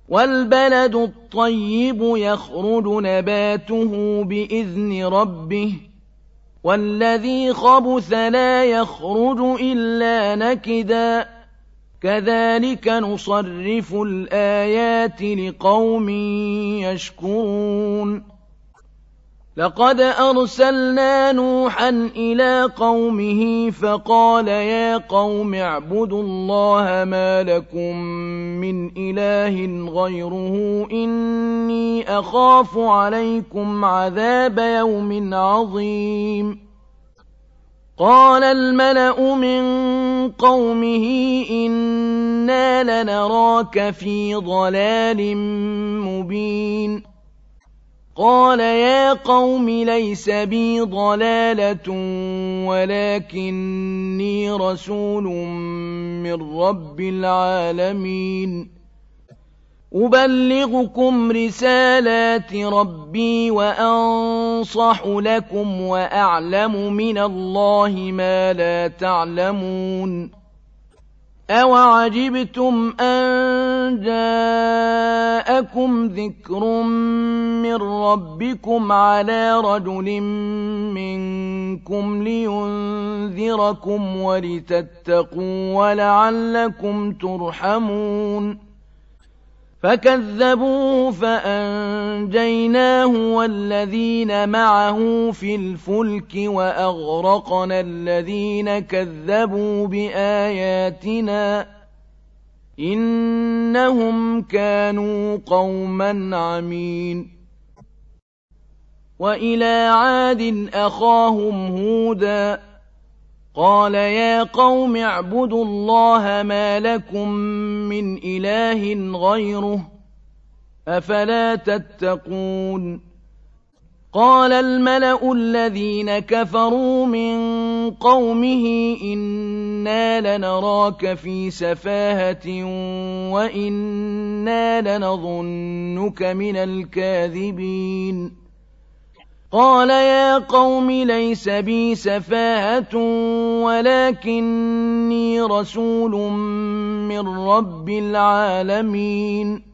وَالْبَلَدُ الطَّيِّبُ يَخْرُجُ نَبَاتُهُ بِإِذْنِ رَبِّهِ وَالَّذِي خَبُثَ لَا يَخْرُجُ إِلَّا نَكِدًا ۚ كَذَٰلِكَ نُصَرِّفُ الْآيَاتِ لِقَوْمٍ يَشْكُرُونَ لَقَدْ أَرْسَلْنَا نُوحًا إِلَىٰ قَوْمِهِ فَقَالَ يَا قَوْمِ اعْبُدُوا اللَّهَ مَا لَكُم مِّنْ إِلَٰهٍ غَيْرُهُ إِنِّي أَخَافُ عَلَيْكُمْ عَذَابَ يَوْمٍ عَظِيمٍ قَالَ الْمَلَأُ مِن قَوْمِهِ إِنَّا لَنَرَاكَ فِي ضَلَالٍ مُّبِينٍ قَالَ يَا قَوْمِ لَيْسَ بِي ضَلَالَةٌ وَلَٰكِنِّي رَسُولٌ مِّن رَّبِّ الْعَالَمِينَ أُبَلِّغُكُمْ رِسَالَاتِ رَبِّي وَأَنصَحُ لَكُمْ وَأَعْلَمُ مِنَ اللَّهِ مَا لَا تَعْلَمُونَ أَوَعَجِبْتُمْ أَن جَاءَكُمْ ذِكْرٌ مِّن رَّبِّكُمْ عَلَىٰ رَجُلٍ مِّنكُمْ لِيُنذِرَكُمْ وَلِتَتَّقُوا وَلَعَلَّكُمْ تُرْحَمُونَ فَكَذَّبُوهُ فَأَنجَيْنَاهُ وَالَّذِينَ مَعَهُ فِي الْفُلْكِ وَأَغْرَقْنَا الَّذِينَ كَذَّبُوا بِآيَاتِنَا ۚ إِنَّهُمْ كَانُوا قَوْمًا عَمِينَ وَإِلَىٰ عَادٍ أَخَاهُمْ هُودًا قَالَ يَا قَوْمِ اعْبُدُوا اللَّهَ مَا لَكُم مِّنْ إِلَٰهٍ غَيْرُهُ ۖ أَفَلَا تَتَّقُونَ قَالَ الْمَلَأُ الَّذِينَ كَفَرُوا مِن قَوْمِهِ إِنَّا لَنَرَاكَ فِي سَفَاهَةٍ وَإِنَّا لَنَظُنُّكَ مِنَ الْكَاذِبِينَ قَالَ يَا قَوْمِ لَيْسَ بِي سَفَاهَةٌ وَلَٰكِنِّي رَسُولٌ مِّن رَّبِّ الْعَالَمِينَ